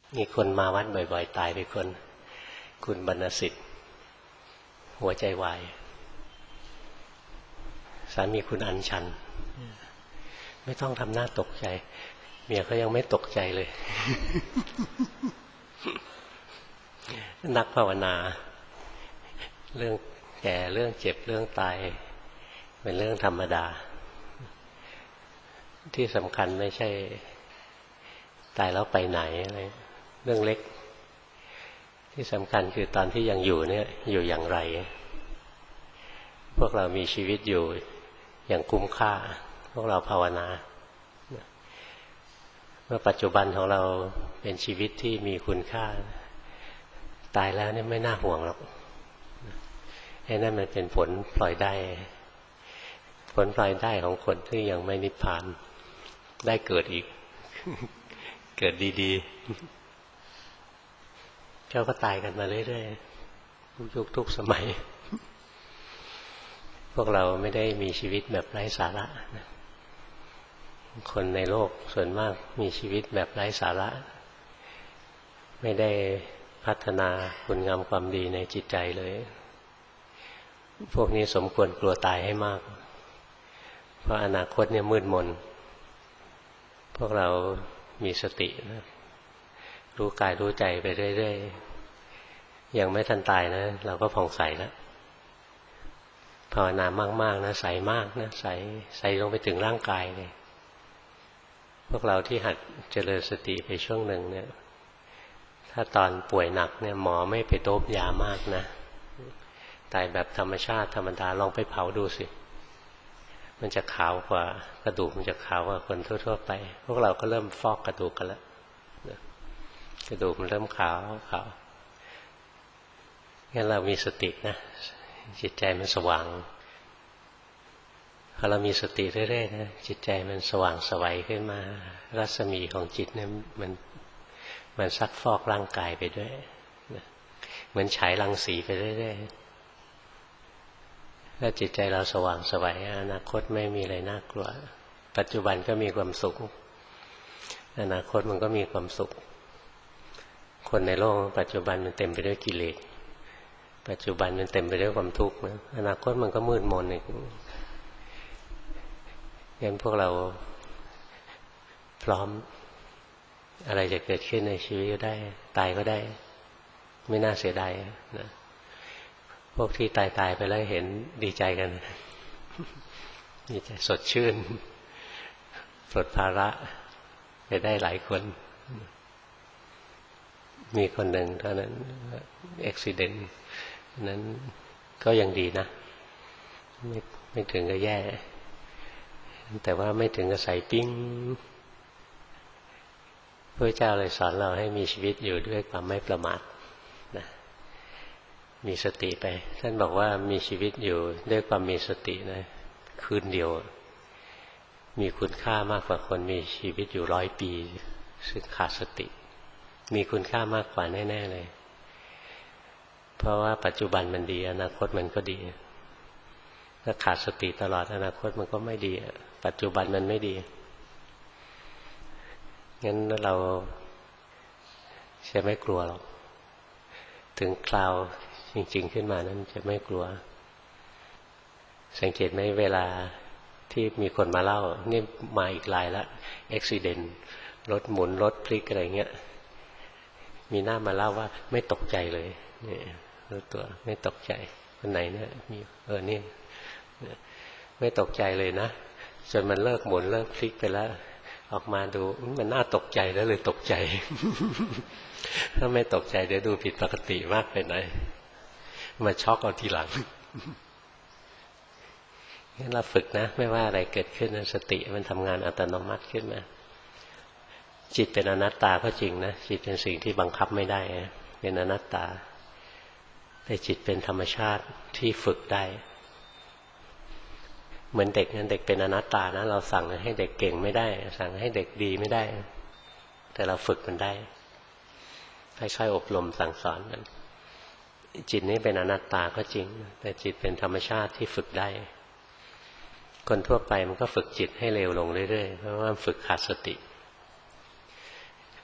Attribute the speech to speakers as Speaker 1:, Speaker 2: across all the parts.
Speaker 1: มีคนมาวัดบ่อยๆตายไปคนคุณบรรณสิทธิ์หัวใจวายสามีคุณอัญชันไม่ต้องทำหน้าตกใจเมียเขายังไม่ตกใจเลย นักภาวนาเรื่องแก่เรื่องเจ็บเรื่องตายเป็นเรื่องธรรมดาที่สำคัญไม่ใช่ตายแล้วไปไหนอะไรเรื่องเล็กที่สำคัญคือตอนที่ยังอยู่เนี่ยอยู่อย่างไรพวกเรามีชีวิตอยู่อย่างคุ้มค่าพวกเราภาวนาเมื่อปัจจุบันของเราเป็นชีวิตที่มีคุณค่าตายแล้วเนี่ยไม่น่าห่วงหรอกไอ้นั่นมันเป็นผลพลอยได้ผลพลอยได้ของคนที่ยังไม่นิพพานได้เกิดอีก เกิดดีๆเขาก็ตายกันมาเรื่อยๆทุกยุคทุกสมัย พวกเราไม่ได้มีชีวิตแบบไร้สาระคนในโลกส่วนมากมีชีวิตแบบไร้สาระไม่ได้พัฒนาคุณงามความดีในจิตใจเลยพวกนี้สมควรกลัวตายให้มากเพราะอนาคตเนี่ยมืดมนพวกเรามีสตินะรู้กายรู้ใจไปเรื่อยๆยังไม่ทันตายนะเราก็ผ่องใสแล้วภาวนามากๆนะใสมากนะใสลงไปถึงร่างกายเลยพวกเราที่หัดเจริญสติไปช่วงหนึ่งเนี่ยถ้าตอนป่วยหนักเนี่ยหมอไม่ไปโดบยามากนะตายแบบธรรมชาติธรรมดาลองไปเผาดูสิมันจะขาวกว่ากระดูกมันจะขาวกว่าคนทั่วๆไปพวกเราก็เริ่มฟอกกระดูกกันแล้วกระดูกมันเริ่มขาวงั้นเรามีสตินะจิตใจมันสว่างพอเรามีสติเรื่อยๆนะจิตใจมันสว่างไสวขึ้นมารัศมีของจิตเนี่ยมันซักฟอกร่างกายไปด้วยเหมือนฉายรังสีไปเรื่อยๆถ้าจิตใจเราสว่างไสวอนาคตไม่มีอะไรน่ากลัวปัจจุบันก็มีความสุขอนาคตมันก็มีความสุขคนในโลกปัจจุบันมันเต็มไปด้วยกิเลสปัจจุบันมันเต็มไปด้วยความทุกข์นะอนาคตมันก็มืดมนอีกงั้นพวกเราพร้อมอะไรจะเกิดขึ้นในชีวิตก็ได้ตายก็ได้ไม่น่าเสียดายนะพวกที่ตายไปแล้วเห็นดีใจกันดีใจสดชื่นปลดภาระไปได้หลายคนมีคนหนึ่งเท่านั้นอุบัติเหตุนั้นก็ยังดีนะไม่ถึงกับแย่แต่ว่าไม่ถึงกับใส่ปิ้งพระเจ้าเลยสอนเราให้มีชีวิตอยู่ด้วยความไม่ประมาทนะมีสติไปท่านบอกว่ามีชีวิตอยู่ด้วยความมีสตินะคืนเดียวมีคุณค่ามากกว่าคนมีชีวิตอยู่100 ปีซึ่งขาดสติมีคุณค่ามากกว่าแน่ๆเลยเพราะว่าปัจจุบันมันดีอนาคตมันก็ดีถ้าขาดสติตลอดอนาคตมันก็ไม่ดีปัจจุบันมันไม่ดีงั้นเราจะไม่กลัวหรอกถึงคราวจริงๆขึ้นมานั้นจะไม่กลัวสังเกตไหมเวลาที่มีคนมาเล่านี่มาอีกรายละอุบัติเหตุรถหมุนรถพลิกอะไรเงี้ยมีหน้ามาเล่าว่าไม่ตกใจเลยนี่รู้ตัวไม่ตกใจคนไหนเนี่ยมีนี่ไม่ตกใจเลยนะจนมันเลิกหมุนเลิกพลิกไปแล้วออกมาดูมันน่าตกใจแล้วเลยตกใจ ถ้าไม่ตกใจเดี๋ยวดูผิดปกติมากไปหน่อยมาช็อกเอาทีหลังงั้นเราฝึกนะไม่ว่าอะไรเกิดขึ้นสติมันทำงานอัตโนมัติขึ้นมาจิตเป็นอนัตตาก็จริงนะจิตเป็นสิ่งที่บังคับไม่ได้เป็นอนัตตาแต่จิตเป็นธรรมชาติที่ฝึกได้เหมือนเด็กนั้นเด็กเป็นอนัตตานะเราสั่งให้เด็กเก่งไม่ได้สั่งให้เด็กดีไม่ได้แต่เราฝึกมันได้ค่อยๆอบรมสั่งสอนมันจิตนี้เป็นอนัตตาก็จริงแต่จิตเป็นธรรมชาติที่ฝึกได้คนทั่วไปมันก็ฝึกจิตให้เร็วลงเรื่อยๆเพราะว่าฝึกขาดสติ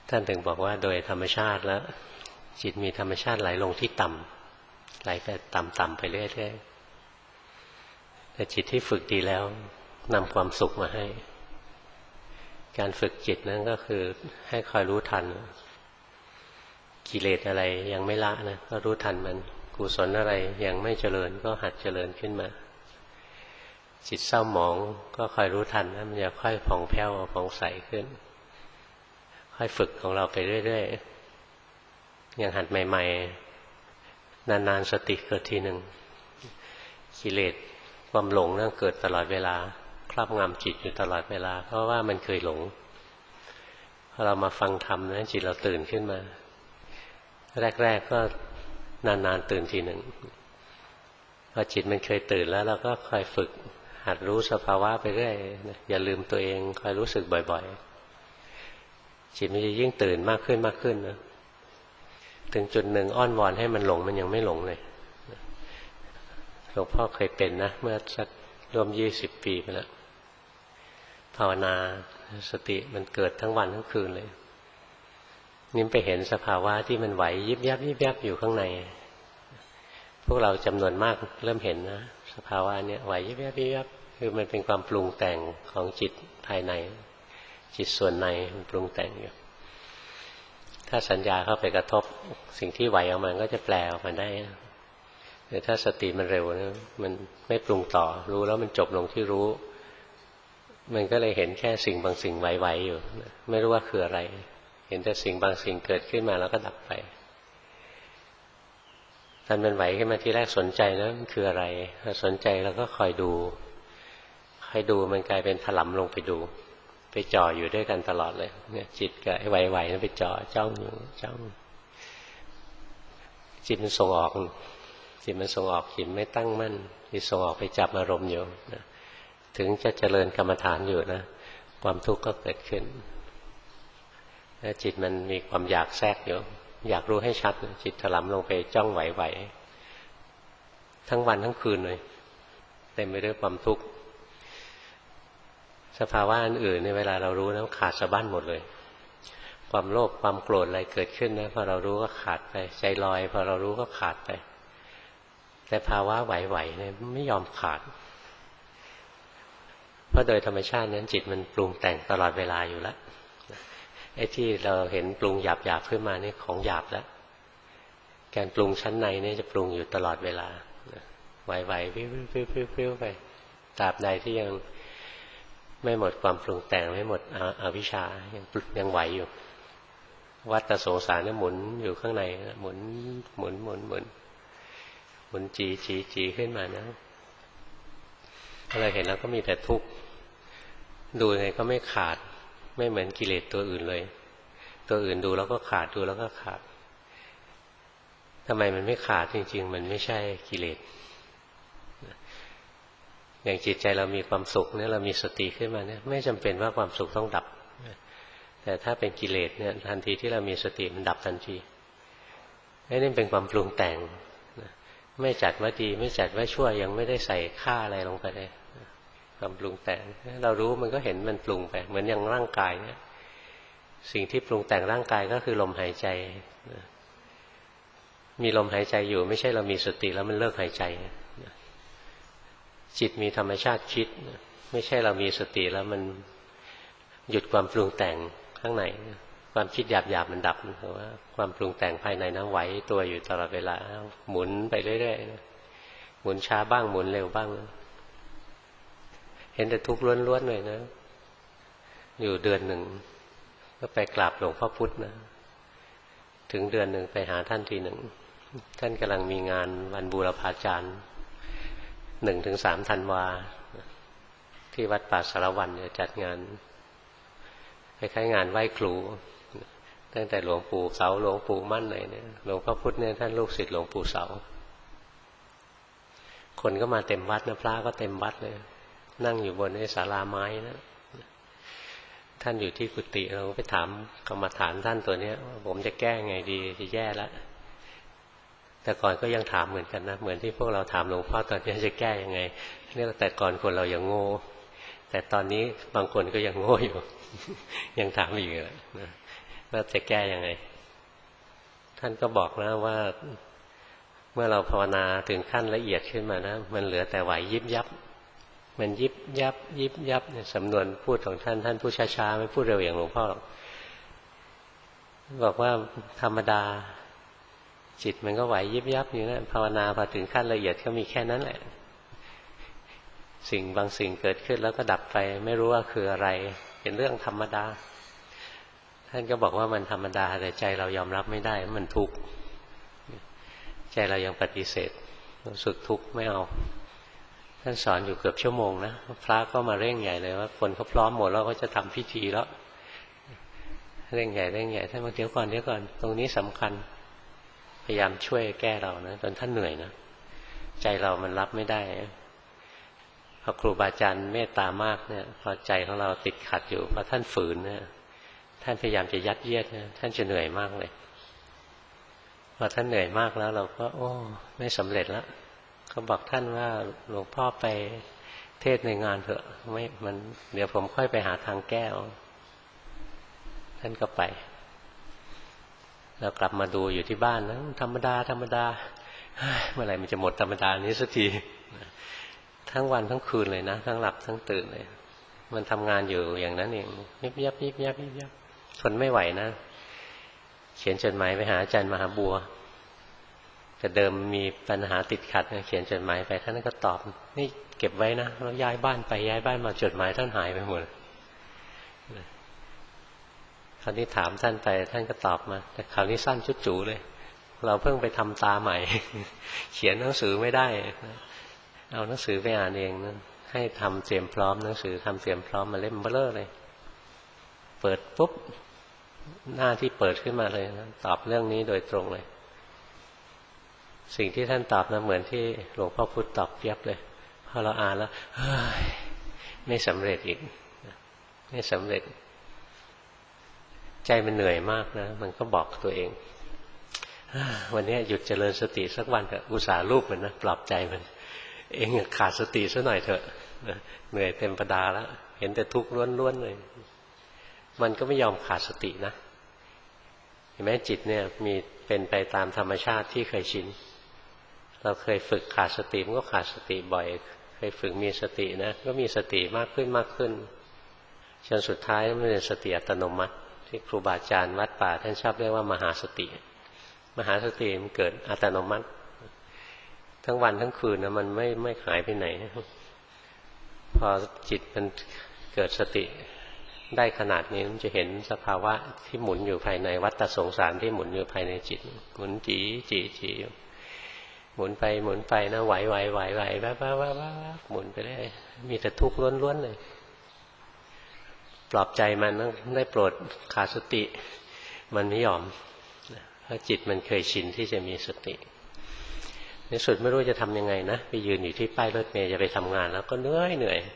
Speaker 1: ท่านถึงบอกว่าโดยธรรมชาติแล้วจิตมีธรรมชาติไหลลงที่ต่ำไหลไปต่ำๆไปเรื่อยๆแต่จิตที่ฝึกดีแล้วนำความสุขมาให้การฝึกจิตนั้นก็คือให้คอยรู้ทันกิเลสอะไรยังไม่ละนะก็รู้ทันมันกุศลอะไรยังไม่เจริญก็หัดเจริญขึ้นมาจิตเศร้าหมองก็คอยรู้ทันนะมันจะค่อยผ่องแผ้วผ่องใสขึ้นค่อยฝึกของเราไปเรื่อยๆอย่างหัดใหม่ๆนานๆสติเกิดทีหนึ่งกิเลสความหลงนั่นเกิดตลอดเวลาครอบงำจิตอยู่ตลอดเวลาเพราะว่ามันเคยหลงพอเรามาฟังธรรมนะจิตเราตื่นขึ้นมาแรกๆก็นานๆตื่นทีหนึ่งพอจิตมันเคยตื่นแล้วเราก็คอยฝึกหัดรู้สภาวะไปเรื่อยอย่าลืมตัวเองคอยรู้สึกบ่อยๆจิตมันจะยิ่งตื่นมากขึ้นมากขึ้นนะถึงจุดหนึ่งอ้อนวอนให้มันหลงมันยังไม่หลงเลยหลวงพ่อเคยเป็นนะเมื่อสักร่วม20 ปีไปแล้วภาวนาสติมันเกิดทั้งวันทั้งคืนเลยนิ่มไปเห็นสภาวะที่มันไหวยิบยับยิบยับอยู่ข้างในพวกเราจำนวนมากเริ่มเห็นนะสภาวะนี้ไหวยิบยับยิบยับคือมันเป็นความปรุงแต่งของจิตภายในจิตส่วนในมันปรุงแต่งอยู่ถ้าสัญญาเข้าไปกระทบสิ่งที่ไหวออกมาก็จะแปลออกมาได้แต่ถ้าสติมันเร็วนะมันไม่ปรุงต่อรู้แล้วมันจบลงที่รู้มันก็เลยเห็นแค่สิ่งบางสิ่งไหวๆอยู่ไม่รู้ว่าคืออะไรเห็นแต่สิ่งบางสิ่งเกิดขึ้นมาแล้วก็ดับไปตอนมันไหวขึ้นมาที่แรกสนใจนะมันคืออะไรถ้าสนใจแล้วก็คอยดูมันกลายเป็นถลำลงไปดูไปจ่ออยู่ด้วยกันตลอดเลยเนี่ยจิตกับไอ้ไหวๆนั้นไปจ่อจ้องอยู่จ้องจิตมันส่งออกจิตไม่ตั้งมั่นจิตส่งออกไปจับอารมณ์อยู่นะถึงจะเจริญกรรมฐานอยู่นะความทุกข์ก็เกิดขึ้นแล้วจิตมันมีความอยากแทรกอยู่อยากรู้ให้ชัดจิตถลำลงไปจ้องไหวๆทั้งวันทั้งคืนเลยเต็มไปด้วยความทุกข์สภาวะอันอื่นในเวลาเรารู้นะขาดสะบั้นหมดเลยความโลภความโกรธอะไรเกิดขึ้นนะพอเรารู้ก็ขาดไปใจลอยพอเรารู้ก็ขาดไปแต่ภาวะไหวๆเนี่ยไม่ยอมขาดเพราะโดยธรรมชาตินั้นจิตมันปรุงแต่งตลอดเวลาอยู่แล้วไอ้ที่เราเห็นปรุงหยาบๆขึ้นมานี่ของหยาบแล้วการปรุงชั้นในนี่จะปรุงอยู่ตลอดเวลาไหวๆพิ้วๆไปตราบใดที่ยังไม่หมดความปรุงแต่งไม่หมดอวิชชายังไหวอยู่วัฏสงสารเนี่ยหมุนอยู่ข้างในหมุนจีขึ้นมานะเราเห็นแล้วก็มีแต่ทุกข์ดูยังไงก็ไม่ขาดไม่เหมือนกิเลสตัวอื่นเลยตัวอื่นดูแล้วก็ขาดดูแล้วก็ขาดทำไมมันไม่ขาดจริงๆมันไม่ใช่กิเลสอย่างจิตใจเรามีความสุขเนี่ยเรามีสติขึ้นมาเนี่ยไม่จำเป็นว่าความสุขต้องดับแต่ถ้าเป็นกิเลสเนี่ยทันทีที่เรามีสติมันดับทันทีนี่เป็นความปรุงแต่งไม่จัดว่าดีไม่จัดว่าชั่วยังไม่ได้ใส่ค่าอะไรลงไปเลยความปรุงแต่งเรารู้มันก็เห็นมันปรุงไปเหมือนอย่างร่างกายเนี่ยสิ่งที่ปรุงแต่งร่างกายก็คือลมหายใจมีลมหายใจอยู่ไม่ใช่เรามีสติแล้วมันเลิกหายใจจิตมีธรรมชาติคิดไม่ใช่เรามีสติแล้วมันหยุดความปรุงแต่งข้างในความคิดหยาบๆมันดับเพราะว่าความปรุงแต่งภายในนั้นไหวตัวอยู่ตลอดเวลาหมุนไปเรื่อยๆหมุนช้าบ้างหมุนเร็วบ้างเห็นแต่ทุกข์ล้วนๆเลยนะอยู่เดือนหนึ่งก็ไปกราบหลวงพ่อพุธนะถึงเดือนหนึ่งไปหาท่านทีหนึ่งท่านกำลังมีงานวันบูรพาจารย์1-3 ธันวาที่วัดป่าสารวันจะจัดงานคล้ายๆงานไหว้ครูตั้งแต่หลวงปู่เสาหลวงปู่มั่นเลยเนี่ยหลวงพ่อพุธเนี่ยท่านลูกศิษย์หลวงปู่เสาคนก็มาเต็มวัดนะพระก็เต็มวัดเลยนั่งอยู่บนไอ้ศาลาไม้นะท่านอยู่ที่กุฏิเราไปถามกรรมฐานท่านตัวเนี้ยว่าผมจะแก้ไงดีจะแย่แล้วแต่ก่อนก็ยังถามเหมือนกันนะเหมือนที่พวกเราถามหลวงพ่อตอนนี้จะแก้ยังไงเนี่ยแต่ก่อนคนเรายังโง่แต่ตอนนี้บางคนก็ยังโง่อยู่ ยังถามอีกนะแล้วจะแก้ยังไงท่านก็บอกนะว่าเมื่อเราภาวนาถึงขั้นละเอียดขึ้นมานะมันเหลือแต่ไหวยิบยับมันยิบยับยิบยับเนี่ยสำนวนพูดของท่านพูดช้าๆไม่พูดเร็วอย่างหลวงพ่อหรอกบอกว่าธรรมดาจิตมันก็ไหวยิบยับอยู่นะภาวนาพอถึงขั้นละเอียดก็มีแค่นั้นแหละสิ่งบางสิ่งเกิดขึ้นแล้วก็ดับไปไม่รู้ว่าคืออะไรเป็นเรื่องธรรมดาท่านก็บอกว่ามันธรรมดาแต่ใจเรายอมรับไม่ได้มันทุกข์ใจเรายังปฏิเสธรู้สึกทุกข์ไม่เอาท่านสอนอยู่เกือบชั่วโมงนะพระก็มาเร่งใหญ่เลยว่าคนเขาพร้อมหมดแล้วก็จะทำพิธีแล้วเร่งใหญ่ท่านบอกเดี๋ยวก่อนตรงนี้สำคัญพยายามช่วยแก้เรานะจนท่านเหนื่อยนะใจเรามันรับไม่ได้พอครูบาอาจารย์เมตตามากเนี่ยพอใจของเราติดขัดอยู่พอท่านฝืนเนี่ยท่านพยายามจะยัดเยียดนะท่านจะเหนื่อยมากเลยพอท่านเหนื่อยมากแล้วเราก็โอ้ไม่สำเร็จแล้วเขาบอกท่านว่าหลวงพ่อไปเทศในงานเถอะไม่มันเดี๋ยวผมค่อยไปหาทางแก้ท่านก็ไปเรากลับมาดูอยู่ที่บ้านนะธรรมดาเมื่อไหร่มันจะหมดธรรมดานี้สักทีทั้งวันทั้งคืนเลยนะทั้งหลับทั้งตื่นเลยมันทำงานอยู่อย่างนั้นเองยิบยับทนไม่ไหวนะเขียนจดหมายไปหาอาจารย์มหาบัวแต่เดิมมีปัญหาติดขัดเขียนจดหมายไปท่านก็ตอบนี่เก็บไว้นะแล้วย้ายบ้านไปย้ายบ้านมาจดหมายท่านหายไปหมดคราวนี้ถามท่านไปท่านก็ตอบมาแต่คราวนี้สั้นจุดจู๋เลยเราเพิ่งไปทำตาใหม่เขียนหนังสือไม่ได้เอาหนังสือไปอ่านเองนะให้ทำเตรียมพร้อมหนังสือทำเตรียมพร้อมมาเล่มเบ้อเร่อเลยเปิดปุ๊บหน้าที่เปิดขึ้นมาเลยนะตอบเรื่องนี้โดยตรงเลยสิ่งที่ท่านตอบนะเหมือนที่หลวงพ่อพุธตอบเปียบเลยพอเราอ่านแล้วไม่สำเร็จอีกไม่สำเร็จใจมันเหนื่อยมากนะมันก็บอกตัวเองวันนี้หยุดเจริญสติสักวันเถอะอุตส่าห์ลูกมันนะปลอบใจมันเองขาดสติซะหน่อยเถอะเหนื่อยเต็มประดาแล้วเห็นแต่ทุกข์ล้วนๆเลยมันก็ไม่ยอมขาดสตินะเห็นไหมจิตเนี่ยมีเป็นไปตามธรรมชาติที่เคยชินเราเคยฝึกขาดสติมันก็ขาดสติบ่อยเคยฝึกมีสตินะก็มีสติมากขึ้นจนสุดท้ายมันเป็นสติอัตโนมัติที่ครูบาอาจารย์วัดป่าท่านชอบเรียกว่ามหาสติมันเกิดอัตโนมัติทั้งวันทั้งคืนนะมันไม่หายไปไหนพอจิตมันเกิดสติได้ขนาดนี้มันจะเห็นสภาวะที่หมุนอยู่ภายในวัฏสงสารที่หมุนอยู่ภายในจิตหมุนจีหมุนไปนะไหวแวบหมุนไปได้มีแต่ทุกข์ล้วนๆเลยปลอบใจมันได้โปรดขาดสติมันไม่ยอมเพราะจิตมันเคยชินที่จะมีสติในสุดไม่รู้จะทำยังไงนะไปยืนอยู่ที่ป้ายรถเมล์จะไปทำงานแล้วก็เหนื่อย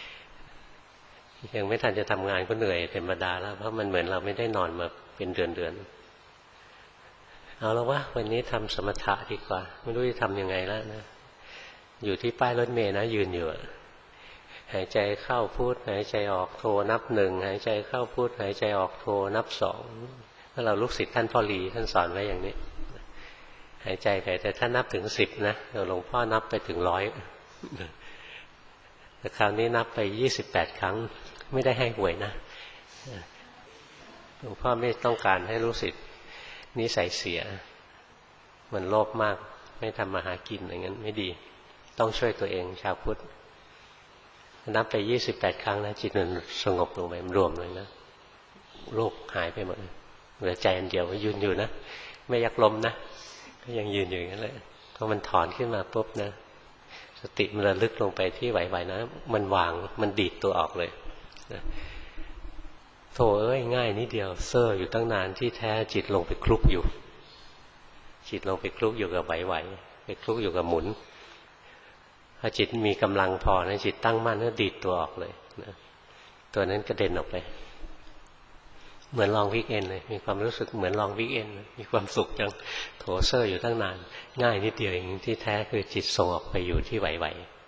Speaker 1: ยังไม่ทันจะทำงานก็เหนื่อยธรรมดาแล้วเพราะมันเหมือนเราไม่ได้นอนมาเป็นเดือนเอาแล้ววะวันนี้ทำสมถะดีกว่าไม่รู้จะทำยังไงแล้วนะอยู่ที่ป้ายรถเมล์นะยืนอยู่หายใจเข้าพุทหายใจออกโทนับ1หายใจเข้าพุทหายใจออกโทนับ2ถ้าเราลูกศิษย์ท่านพ่อหลีท่านสอนไว้อย่างนี้หายใจไปแต่ถ้านับถึง10นะหลวงพ่อนับไปถึง100แต่คราวนี้นับไป28ครั้งไม่ได้ให้หวยนะหลวงพ่อไม่ต้องการให้ลูกศิษย์นิสัยเสียมันโลภมากไม่ทำมาหากินอย่างนั้นไม่ดีต้องช่วยตัวเองชาวพุทธนับไป28ครั้งนะจิตมันสงบลงไปรวมเลยนะโรคหายไปหมดเหลือใจอันเดียวยืนอยู่นะไม่ยักลมนะก็ยังยืนอยู่อย่างนั้นแหละพอมันถอนขึ้นมาปุ๊บนะสติมันระลึกลงไปที่ไหวๆนะมันวางมันดีดตัวออกเลยนะโธ่เอ้ยง่ายนิดเดียวเซ่ออยู่ตั้งนานที่แท้จิตลงไปคลุกอยู่จิตลงไปคลุกอยู่กับไหวๆไปคลุกอยู่กับหมุนพอจิตมีกำลังพอนะจิตตั้งมั่นก็ดีดตัวออกเลยนะตัวนั้นกระเด็นออกไปเหมือนลองวิกเอนเลยมีความรู้สึกเหมือนลองวิกเอนมีความสุขจังโถเซ่ออยู่ตั้งนานง่ายนิดเดียวเองที่แท้คือจิตส่งออกไปอยู่ที่ไหว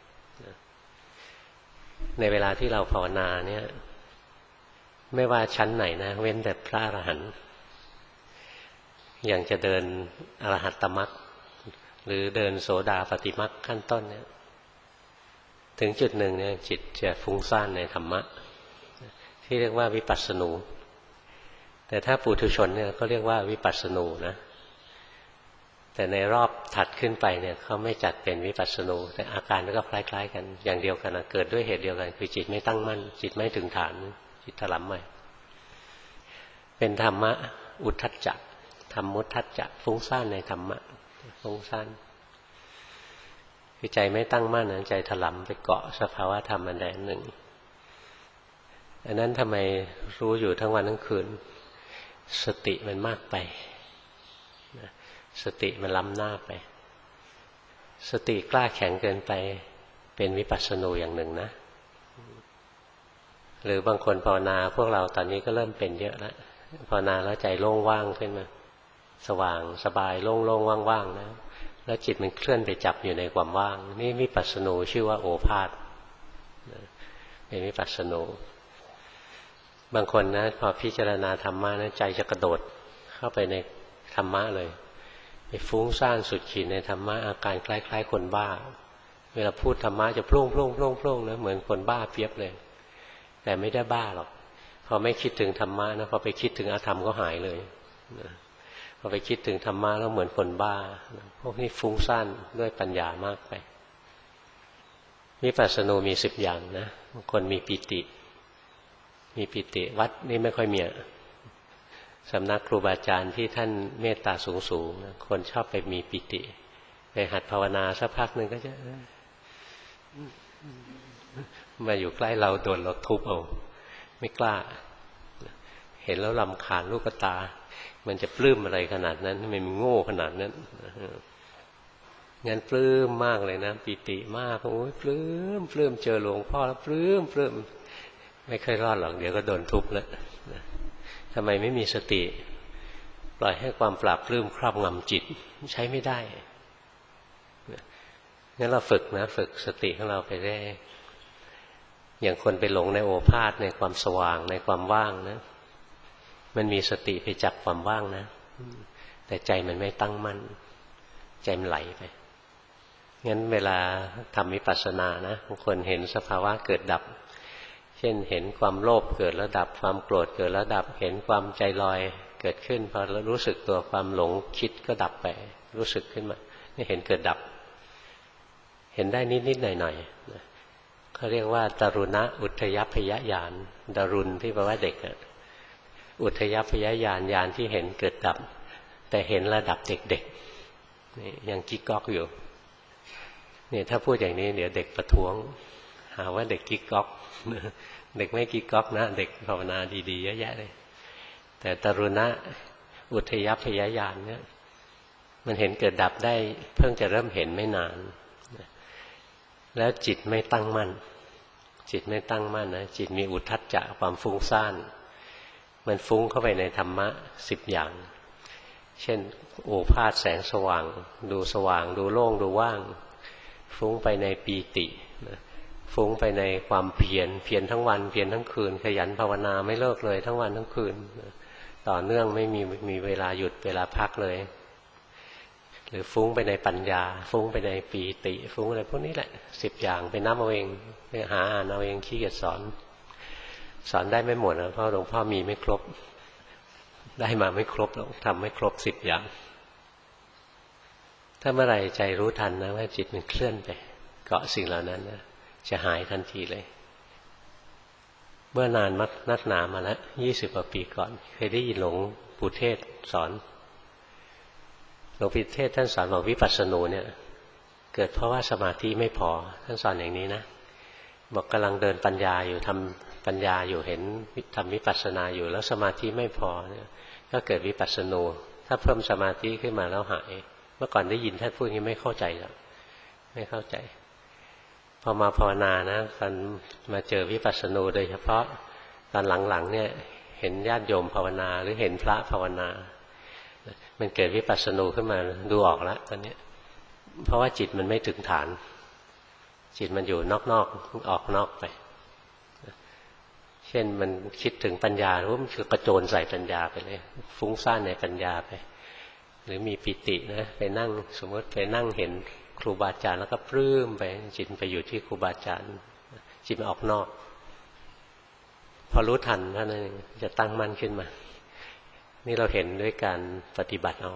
Speaker 1: ๆในเวลาที่เราภาวนาเนี่ยไม่ว่าชั้นไหนนะเว้นแต่พระอรหันต์อย่างจะเดินอรหัตตมรรคหรือเดินโสดาปัตติมรรคขั้นต้นเนี่ยถึงจุดหนึ่งเนี่ยจิตจะฟุ้งซ่านในธรรมะที่เรียกว่าวิปัสสนูแต่ถ้าปุถุชนเนี่ยก็เรียกว่าวิปัสสนูนะแต่ในรอบถัดขึ้นไปเนี่ยเขาไม่จัดเป็นวิปัสสนูแต่อาการก็คล้ายๆกันอย่างเดียวกันนะเกิดด้วยเหตุเดียวกันคือจิตไม่ตั้งมั่นจิตไม่ถึงฐานจิตถลำไปเป็นธรรมะอุทธัจจะธรรมุทธัจจะฟุ้งซ่านในธรรมะฟุ้งซ่านคือใจไม่ตั้งมั่นนะใจถลำไปเกาะสภาวะธรรมอันใดหนึ่งอันนั้นทำไมรู้อยู่ทั้งวันทั้งคืนสติมันมากไปสติมันล้ำหน้าไปสติกล้าแข็งเกินไปเป็นวิปัสสนูอย่างหนึ่งนะหรือบางคนภาวนาพวกเราตอนนี้ก็เริ่มเป็นเยอะแล้วภาวนาแล้วใจโล่งว่างขึ้นมาสว่างสบายโล่งๆว่างๆนะแล้วจิตมันเคลื่อนไปจับอยู่ในความว่างนี่วิปัสสนูชื่อว่าโอภาสเป็นวิปัสสนูบางคนนะพอพิจารณาธรรมะนะใจจะกระโดดเข้าไปในธรรมะเลยไปฟุ้งซ่านสุดขีดในธรรมะอาการคล้ายๆคนบ้าเวลาพูดธรรมะจะพลุ่งนะเหมือนคนบ้าเปียบเลยแต่ไม่ได้บ้าหรอกพอไม่คิดถึงธรรมะนะพอไปคิดถึงอธรรมก็หายเลยพอไปคิดถึงธรรมะแล้วเหมือนคนบ้าพวกนี้ฟุ้งซ่านด้วยปัญญามากไปวิปัสสนูมี10อย่างนะบางคนมีปิติวัดนี่ไม่ค่อยมีสำนักครูบาอาจารย์ที่ท่านเมตตาสูงคนชอบไปมีปิติไปหัดภาวนาสักพักหนึ่งก็จะมาอยู่ใกล้เราโดนเราทุบเอาไม่กล้าเห็นแล้วรำคาญลูกตามันจะปลื้มอะไรขนาดนั้นทำไมมันโง่ขนาดนั้นงั้นปลื้มมากเลยนะปิติมากโอ้ยปลื้มเจอหลวงพ่อแล้วปลื้มไม่เคยรอดหรอกเดี๋ยวก็โดนทุบแล้วทำไมไม่มีสติปล่อยให้ความปราบปลื้มครอบงำจิตใช้ไม่ได้งั้นเราฝึกสติของเราไปได้อย่างคนไปหลงในโอภาสในความสว่างในความว่างนะมันมีสติไปจับความว่างนะแต่ใจมันไม่ตั้งมั่นใจมันไหลไปงั้นเวลาทำวิปัสสนานะบางคนเห็นสภาวะเกิดดับเช่นเห็นความโลภเกิดแล้วดับความโกรธเกิดแล้วดับเห็นความใจลอยเกิดขึ้นพอรู้สึกตัวความหลงคิดก็ดับไปรู้สึกขึ้นมานี่เห็นเกิดดับเห็นได้นิดหน่อยเขาเรียกว่าดารุณะอุทยพยญาณดารุณที่แปลว่าเด็กอุทยพยญาณญาณที่เห็นเกิดดับแต่เห็นระดับเด็กๆนี่ยังกิ๊กก๊อกอยู่นี่ถ้าพูดอย่างนี้เดี๋ยวเด็กประท้วงหาว่าเด็กกิ๊กก๊อกเด็กไม่กิ๊กก๊อกนะเด็กภาวนาดีๆเยอะแยะเลยแต่ดารุณะอุทยพยญาณเนี่ยมันเห็นเกิดดับได้เพิ่งจะเริ่มเห็นไม่นานแล้วจิตไม่ตั้งมั่นนะจิตมีอุทธัจจะความฟุ้งซ่านมันฟุ้งเข้าไปในธรรมะ10อย่างเช่นโอภาสแสงสว่างดูสว่างดูโล่งดูว่างฟุ้งไปในปีติฟุ้งไปในความเพียรทั้งวันเพียรทั้งคืนขยันภาวนาไม่เลิกเลยทั้งวันทั้งคืนต่อเนื่องไม่มีเวลาหยุดเวลาพักเลยหรือฟุ้งไปในปัญญาฟุ้งไปในปีติฟุ้งอะไรพวกนี้แหละ10อย่างไปนับเอาเองไปหาอ่านเอาเองขี้เกียจสอนได้ไม่หมดนะเพราะหลวงพ่อมีไม่ครบได้มาไม่ครบแล้วทำไม่ครบ10อย่างถ้าเมื่อไหร่ใจรู้ทันนะว่าจิตมันเคลื่อนไปเกาะสิ่งเหล่านั้นนะจะหายทันทีเลยเมื่อนานนักหนามาแล้ว20 กว่าปีก่อนเคยได้ยินหลวงปู่เทศสอนหลวงปู่เทศท่านสอนบอกวิปัสสนูเนี่ยเกิดเพราะว่าสมาธิไม่พอท่านสอนอย่างนี้นะบอกกำลังเดินปัญญาอยู่ทำปัญญาอยู่เห็นทำวิปัสสนาอยู่แล้วสมาธิไม่พอเนี่ยก็เกิดวิปัสสนูถ้าเพิ่มสมาธิขึ้นมาแล้วหายเมื่อก่อนได้ยินท่านพูดอย่างนี้ไม่เข้าใจหรอกไม่เข้าใจพอมาภาวนานะตอนมาเจอวิปัสสนูโดยเฉพาะตอนหลังๆเนี่ยเห็นญาติโยมภาวนาหรือเห็นพระภาวนามันเกิดวิปัสสนูขึ้นมาดูออกแล้วตอนนี้เพราะว่าจิตมันไม่ถึงฐานจิตมันอยู่นอกออกนอกไปเช่นมันคิดถึงปัญญารู้มันคือกระโจนใส่ปัญญาไปเลยฟุ้งซ่านในปัญญาไปหรือมีปิตินะไปนั่งสมมติไปนั่งเห็นครูบาอาจารย์แล้วก็ปลื้มไปจิตไปอยู่ที่ครูบาอาจารย์จิตมันออกนอกพอรู้ทันเท่านั้นเองจะตั้งมั่นขึ้นมานี่เราเห็นด้วยการปฏิบัติเอา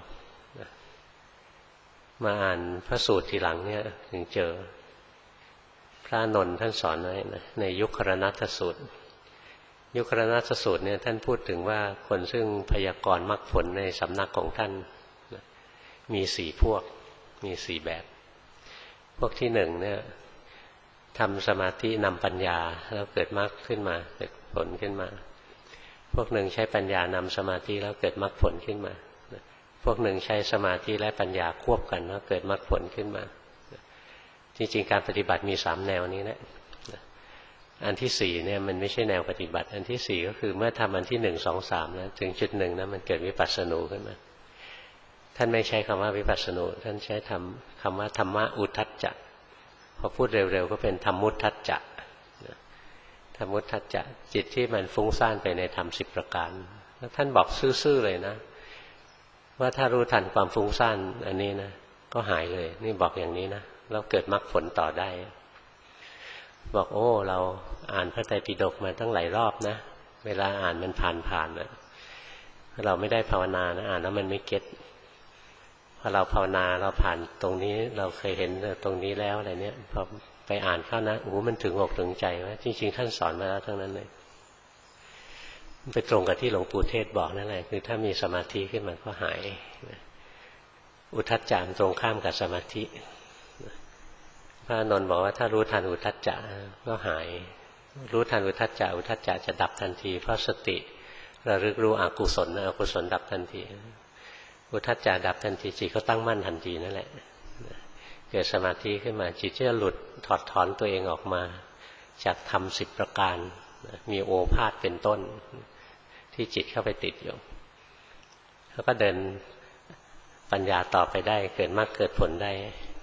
Speaker 1: มาอ่านพระสูตรทีหลังเนี่ยถึงเจอพระนนท์ท่านสอนไว้นะในยุครณัตสูตรยุครณัตสูตรเนี่ยท่านพูดถึงว่าคนซึ่งพยากรณ์มรรคผลในสำนักของท่านมี4 พวกมี4 แบบพวกที่1เนี่ยทำสมาธินำปัญญาแล้วเกิดมรรคขึ้นมาเกิดผลขึ้นมาพวกหนึ่งใช้ปัญญานำสมาธิแล้วเกิดมรรคผลขึ้นมาพวกหนึ่งใช้สมาธิและปัญญาควบกันแล้วเกิดมรรคผลขึ้นมาจริงๆการปฏิบัติมี3 แนวนี้แหละอันที่4เนี่ยมันไม่ใช่แนวปฏิบัติอันที่4ก็คือเมื่อทำอันที่1 2 3นะถึงจุด1นะมันเกิดวิปัสสนูขึ้นมาท่านไม่ใช้คำว่าวิปัสสนูท่านใช้คำว่าธรรมะอุทัจจะพอพูดเร็วๆก็เป็นธรรมุทัจจะธรรมุทัจจะจิตที่มันฟุ้งซ่านไปในธรรม10 ประการแล้วท่านบอกซื่อๆเลยนะว่าถ้ารู้ทันความฟุ้งซ่านอันนี้นะก็หายเลยนี่บอกอย่างนี้นะแล้วเกิดมรรคผลต่อได้บอกโอ้เราอ่านพระไตรปิฎกมาตั้งหลายรอบนะเวลาอ่านมันผ่านนะเราไม่ได้ภาวนานะอ่านแล้วมันไม่เก็ตพอเราภาวนาเราผ่านตรงนี้เราเคยเห็นตรงนี้แล้วอะไรเนี้ยพอไปอ่านเข้านะโอ้มันถึงอกถึงใจว่าจริงๆท่านสอนมาแล้วทั้งนั้นเลยไปตรงกับที่หลวงปู่เทศบอกนั่นแหละคือถ้ามีสมาธิขึ้นมันก็หายอุทัจจะตรงข้ามกับสมาธิพระนนท์บอกว่าถ้ารู้ทันอุทัจจะก็หายรู้ทันอุทัจจะอุทัจจะจะดับทันทีเพราะสติระลึกรู้อกุศลอกุศลดับทันทีอุทัจจะดับทันทีจิตก็ตั้งมั่นทันทีนั่นแหละเกิดสมาธิขึ้นมาจิตจะหลุดถอดถอนตัวเองออกมาจากธรรม10 ประการมีโอภาสเป็นต้นที่จิตเข้าไปติดอยู่แล้วก็เดินปัญญาต่อไปได้เกิดมรรคเกิดผลได้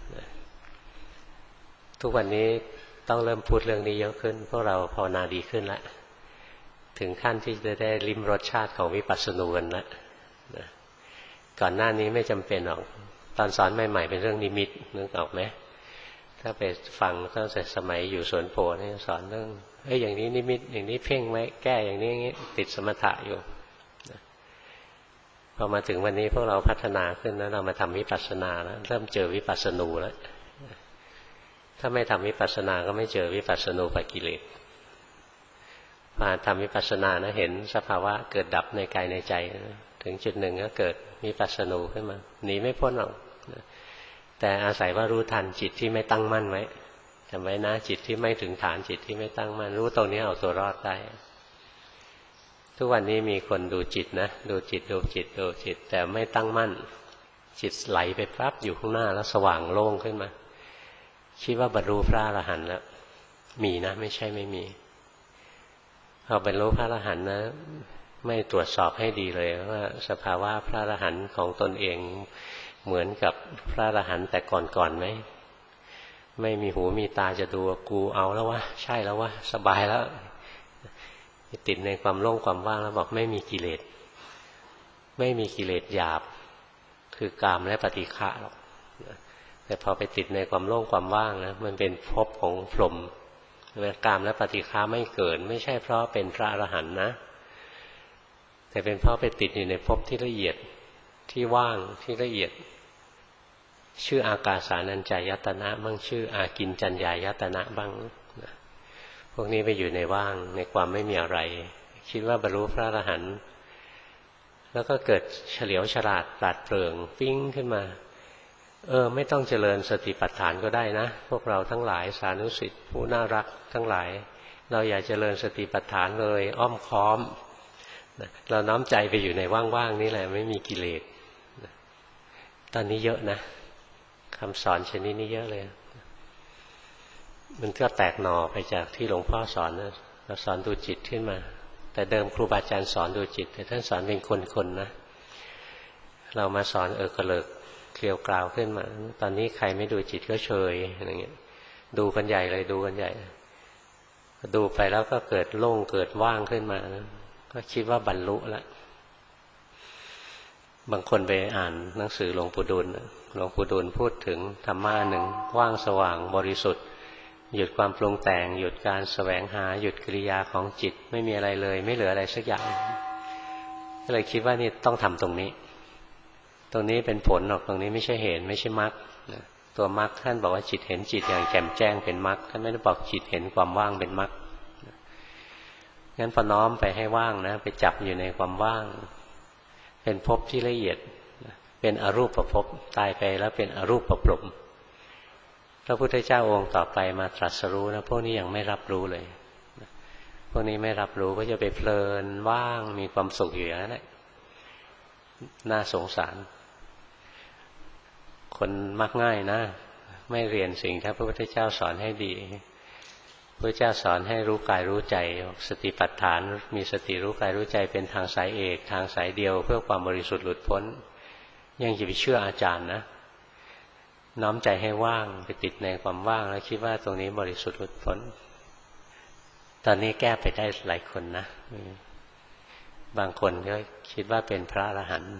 Speaker 1: ทุกวันนี้ต้องเริ่มพูดเรื่องนี้เยอะขึ้นพวกเราภาวนาดีขึ้นแล้วถึงขั้นที่จะได้ลิ้มรสชาติของวิปัสสนูกันแล้วก่อนหน้านี้ไม่จำเป็นหรอกตอนสอนใหม่ๆเป็นเรื่องนิมิตนึกออกไหมถ้าไปฟังตั้งแต่สมัยอยู่สวนโพนี่สอนเรื่องอย่างนี้นิมิตอย่างนี้เพ่งไว้แก้อย่างนี้ติดสมถะอยู่พอมาถึงวันนี้พวกเราพัฒนาขึ้นแล้วเรามาทำวิปัสสนาแล้วเริ่มเจอวิปัสสนูแล้วถ้าไม่ทำวิปัสสนาก็ไม่เจอวิปัสสนูปกิเลสมาทำวิปัสสนานะเห็นสภาวะเกิดดับในกายในใจถึงจุดหนึ่งก็เกิดวิปัสสนูขึ้นมาหนีไม่พ้นหรอกแต่อาศัยว่ารู้ทันจิตที่ไม่ตั้งมั่นไว้จำไว้นะจิตที่ไม่ถึงฐานจิตที่ไม่ตั้งมั่นรู้ตรงนี้เอาตัวรอดได้ทุกวันนี้มีคนดูจิตนะดูจิตแต่ไม่ตั้งมั่นจิตไหลไปปั๊บอยู่ข้างหน้าแล้วสว่างโล่งขึ้นมาคิดว่าบรรลุพระอรหันต์แล้วมีนะไม่ใช่ไม่มีพอบรรลุพระอรหันต์นะไม่ตรวจสอบให้ดีเลยว่าสภาวะพระอรหันต์ของตนเองเหมือนกับพระอรหันต์แต่ก่อนไหมไม่มีหูมีตาจะดูกูเอาแล้ววะใช่แล้ววะสบายแล้วติดในความโล่งความว่างแล้วบอกไม่มีกิเลสไม่มีกิเลสหยาบคือกามและปฏิฆะหรอกแต่พอไปติดในความโล่งความว่างนะมันเป็นภพของพรหมกามและปฏิฆะไม่เกิดไม่ใช่เพราะเป็นพระอรหันต์นะแต่เป็นเพราะไปติดอยู่ในภพที่ละเอียดที่ว่างที่ละเอียดชื่ออากาสานัญจายตนะบ้างชื่ออากินจัญญายตนะบ้างพวกนี้ไปอยู่ในว่างในความไม่มีอะไรคิดว่าบรรลุพระอรหันต์แล้วก็เกิดเฉลียวฉลาดปราดเปรื่องปิ้งขึ้นมาไม่ต้องเจริญสติปัฏฐานก็ได้นะพวกเราทั้งหลายสานุสิทธิ์ผู้น่ารักทั้งหลายเราอย่าเจริญสติปัฏฐานเลยอ้อมค้อมเราน้อมใจไปอยู่ในว่างๆนี่แหละไม่มีกิเลสตอนนี้เยอะนะคำสอนชนิดนี้เยอะเลยมันก็แตกหน่อไปจากที่หลวงพ่อสอนนะเราสอนดูจิตขึ้นมาแต่เดิมครูบาอาจารย์สอนดูจิตแต่ท่านสอนเป็นคนๆนะเรามาสอนกระเลิกเกลียวกราวขึ้นมาตอนนี้ใครไม่ดูจิตก็เฉยอะไรเงี้ยดูกันใหญ่เลยดูกันใหญ่ดูไปแล้วก็เกิดโล่งเกิดว่างขึ้นมานะก็คิดว่าบรรลุแล้วบางคนไปอ่านหนังสือหลวงปู่ดูลหลวงปู่ดูลพูดถึงธรรมะหนึ่งว่างสว่างบริสุทธิ์หยุดความปรุงแต่งหยุดการแสวงหาหยุดกิริยาของจิตไม่มีอะไรเลยไม่เหลืออะไรสักอย่างก็เลยคิดว่านี่ต้องทำตรงนี้เป็นผลหรอกตรงนี้ไม่ใช่เหตุไม่ใช่มรรคตัวมรรคท่านบอกว่าจิตเห็นจิตอย่างแจ่มแจ้งเป็นมรรคท่านไม่ได้บอกจิตเห็นความว่างเป็นมรรคงั้นพอน้อมไปให้ว่างนะไปจับอยู่ในความว่างเป็นภพที่ละเอียดเป็นอรูปภพตายไปแล้วเป็นอรูปภพพระพุทธเจ้าองค์ต่อไปมาตรัสรู้นะพวกนี้ยังไม่รับรู้เลยพวกนี้ไม่รับรู้ก็จะไปเพลินว่างมีความสุขอยู่อย่างนั้นแหละน่าสงสารคนมักง่ายนะไม่เรียนสิ่งที่พระพุทธเจ้าสอนให้ดีพระเจ้าสอนให้รู้กายรู้ใจสติปัฏฐานมีสติรู้กายรู้ใจเป็นทางสายเอกทางสายเดียวเพื่อความบริสุทธิ์หลุดพ้นยังจะไปเชื่ออาจารย์นะน้อมใจให้ว่างไปติดในความว่างแล้วคิดว่าตรงนี้บริสุทธิ์หลุดพ้นตอนนี้แก้ไปได้หลายคนนะบางคนก็คิดว่าเป็นพระอรหันต์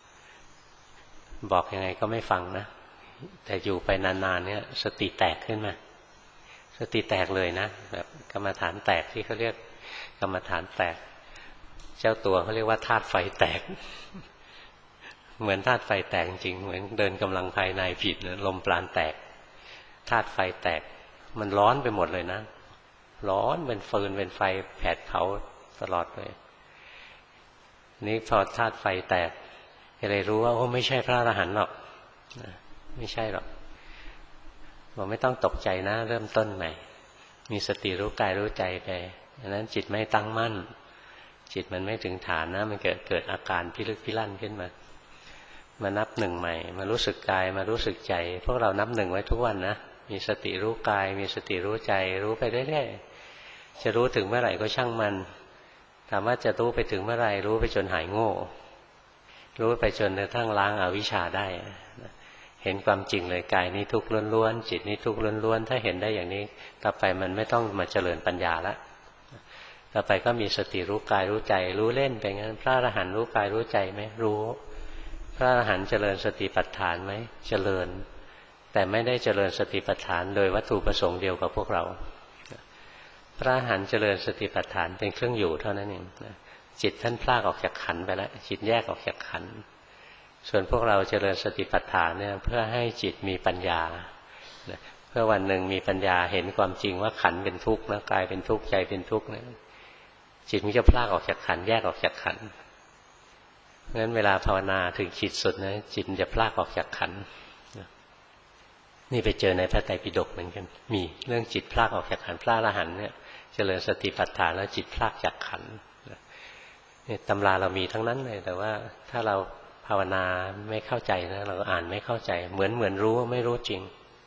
Speaker 1: บอกยังไงก็ไม่ฟังนะแต่อยู่ไปนานๆเนี่ยสติแตกขึ้นมาสติแตกเลยนะแบบกรรมฐานแตกที่เขาเรียกกรรมฐานแตกเจ้าตัวเขาเรียกว่าธาตุไฟแตกเหมือนธาตุไฟแตกจริงเหมือนเดินกำลังภายในผิดนะลมปราณแตกธาตุไฟแตกมันร้อนไปหมดเลยนะร้อนเป็นฟืนเป็นไฟแผดเผาตลอดเลยนี่พอธาตุไฟแตกก็เลยรู้ว่าโอ้ไม่ใช่พระอรหันต์หรอกไม่ใช่หรอกบอกไม่ต้องตกใจนะเริ่มต้นใหม่มีสติรู้กายรู้ใจไปอันนั้นจิตไม่ตั้งมั่นจิตมันไม่ถึงฐานนะมันเกิดอาการพิลึกพิลั่นขึ้นมานับหนึ่งใหม่มารู้สึกกายมารู้สึกใจพวกเรานับหนึ่งไว้ทุกวันนะมีสติรู้กายมีสติรู้ใจรู้ไปเรื่อยๆจะรู้ถึงเมื่อไหร่ก็ช่างมันถามว่าจะรู้ไปถึงเมื่อไหร่รู้ไปจนหายโง่รู้ไปจนกระทั่งล้างอวิชชาได้เห็นความจริงเลยกายนี้ทุกข์ล้วนๆจิตนี้ทุกข์ล้วนๆถ้าเห็นได้อย่างนี้ต่อไปมันไม่ต้องมาเจริญปัญญาละต่อไปก็มีสติรู้กายรู้ใจรู้เล่นไปงั้นพระอรหันต์รู้กายรู้ใจไหมรู้พระอรหันต์เจริญสติปัฏฐานไหมเจริญแต่ไม่ได้เจริญสติปัฏฐานโดยวัตถุประสงค์เดียวกับพวกเราพระอรหันต์เจริญสติปัฏฐานเป็นเครื่องอยู่เท่านั้นเองจิตท่านพลากออกจากขันธ์ไปแล้วจิตแยกออกจากขันธ์ส่วนพวกเราเจริญสติปัฏฐานเนี่ยเพื่อให้จิตมีปัญญาเพื่อวันหนึ่งมีปัญญาเห็นความจริงว่าขันธ์เป็นทุกข์นะกายเป็นทุกข์ใจเป็นทุกข์นะจิตมันจะพลากออกจากขันธ์แยกออกจากขันธ์งั้นเวลาภาวนาถึงขีดสุดนะจิตจะพลากออกจากขันธ์นี่ไปเจอในพระไตรปิฎกเหมือนกันมีเรื่องจิตพลากออกจากขันธ์พระอรหันต์เนี่ยเจริญสติปัฏฐานแล้วจิตพลากจากขันธ์นี่ตำราเรามีทั้งนั้นเลยแต่ว่าถ้าเราภาวนาไม่เข้าใจนะเราอ่านไม่เข้าใจเหมือนรู้ไม่รู้จริง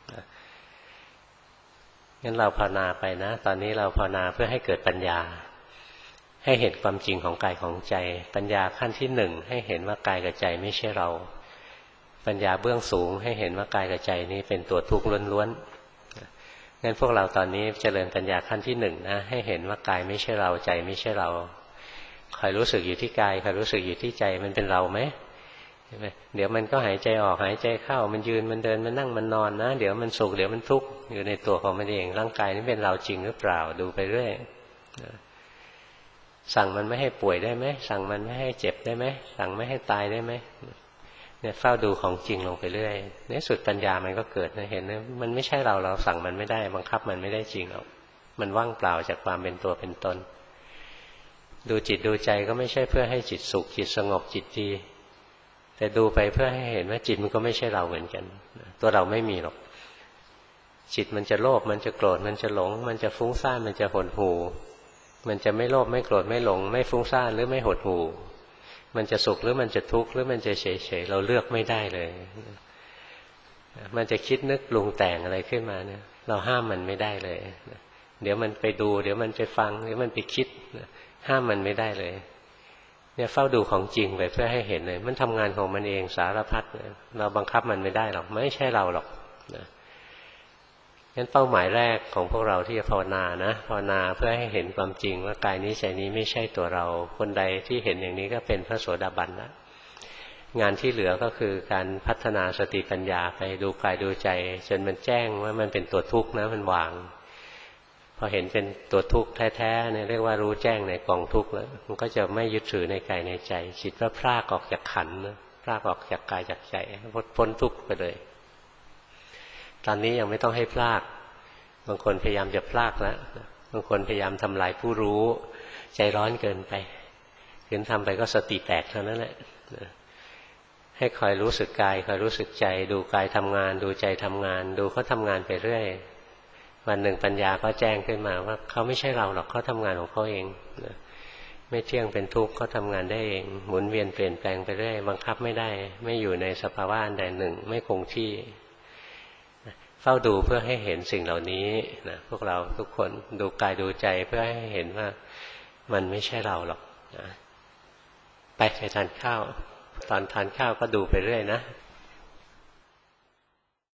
Speaker 1: งั้นเราภาวนาไปนะตอนนี้เราภาวนาเพื่อให้เกิดปัญญาให้เห็นความจริงของกายของใจปัญญาขั้นที่หนึ่งให้เห็นว่ากายกับใจไม่ใช่เราปัญญาเบื้องสูงให้เห็นว่ากายกับใจนี้เป็นตัวทุกข์ล้วนๆงั้นพวกเราตอนนี้เจริญปัญญาขั้นที่หนึ่งนะให้เห็นว่ากายไม่ใช่เราใจไม่ใช่เราคอยรู้สึกอยู่ที่กายคอยรู้สึกอยู่ที่ใจมันเป็นเราไหมเดี๋ยวมันก็หายใจออกหายใจเข้ามันยืนมันเดินมันนั่งมันนอนนะเดี๋ยวมันสุขเดี๋ยวมันทุกข์อยู่ในตัวของมันเองร่างกายนี้เป็นเราจริงหรือเปล่าดูไปเรื่อยสั่งมันไม่ให้ป่วยได้ไหมสั่งมันไม่ให้เจ็บได้ไหมสั่งไม่ให้ตายได้ไหมเนี่ยเฝ้าดูของจริงลงไปเรื่อยในสุดปัญญามันก็เกิดนะเห็นนะมันไม่ใช่เราสั่งมันไม่ได้บังคับมันไม่ได้จริงหรอกมันว่างเปล่าจากความเป็นตัวเป็นตนดูจิตดูใจก็ไม่ใช่เพื่อให้จิตสุขจิตสงบจิตดีแต่ดูไปเพื่อให้เห็นว่าจิตมันก็ไม่ใช่เราเหมือนกันตัวเราไม่มีหรอกจิตมันจะโลภมันจะโกรธมันจะหลงมันจะฟุ้งซ่านมันจะหดหู่มันจะไม่โลภไม่โกรธไม่หลงไม่ฟุ้งซ่านหรือไม่หดหู่มันจะสุขหรือมันจะทุกข์หรือมันจะเฉยๆเราเลือกไม่ได้เลยมันจะคิดนึกปรุงแต่งอะไรขึ้นมาเนี่ยเราห้ามมันไม่ได้เลยเดี๋ยวมันไปดูเดี๋ยวมันไปฟังเดี๋ยวมันไปคิดห้ามมันไม่ได้เลยเนี่ยเฝ้าดูของจริงไปเพื่อให้เห็นเลยมันทำงานของมันเองสารพัดเราบังคับมันไม่ได้หรอกไม่ใช่เราหรอกนะงั้นเป้าหมายแรกของพวกเราที่จะภาวนานะภาวนาเพื่อให้เห็นความจริงว่ากายนี้ใจนี้ไม่ใช่ตัวเราคนใดที่เห็นอย่างนี้ก็เป็นพระโสดาบันแล้วงานที่เหลือก็คือการพัฒนาสติปัญญาไปดูกายดูใจจนมันแจ้งว่ามันเป็นตัวทุกข์นะมันวางพอเห็นเป็นตัวทุกข์แท้ๆเนี่ยเรียกว่ารู้แจ้งในกองทุกข์แล้วมันก็จะไม่ยึดถือในกายในใจจิตว่าพรากออกจากขันธ์พรากออกจากกายจากใจพ้นทุกข์ไปเลยตอนนี้ยังไม่ต้องให้พรากบางคนพยายามจะพรากแล้วบางคนพยายามทำลายผู้รู้ใจร้อนเกินไปขืนทำไปก็สติแตกเท่านั้นแหละให้คอยรู้สึกกายคอยรู้สึกใจดูกายทำงานดูใจทำงานดูเขาทำงานไปเรื่อยวันหนึ่งปัญญาก็แจ้งขึ้นมาว่าเขาไม่ใช่เราหรอกเขาทำงานของเขาเองไม่เที่ยงเป็นทุกข์เขาทำงานได้เองหมุนเวียนเปลี่ยนแปลงไปเรื่อยบังคับไม่ได้ไม่อยู่ในสภาวะอันใดหนึ่งไม่คงที่เฝ้าดูเพื่อให้เห็นสิ่งเหล่านี้นะพวกเราทุกคนดูกายดูใจเพื่อให้เห็นว่ามันไม่ใช่เราหรอกนะไปทานข้าวตอนทานข้าวก็ดูไปเรื่อยนะ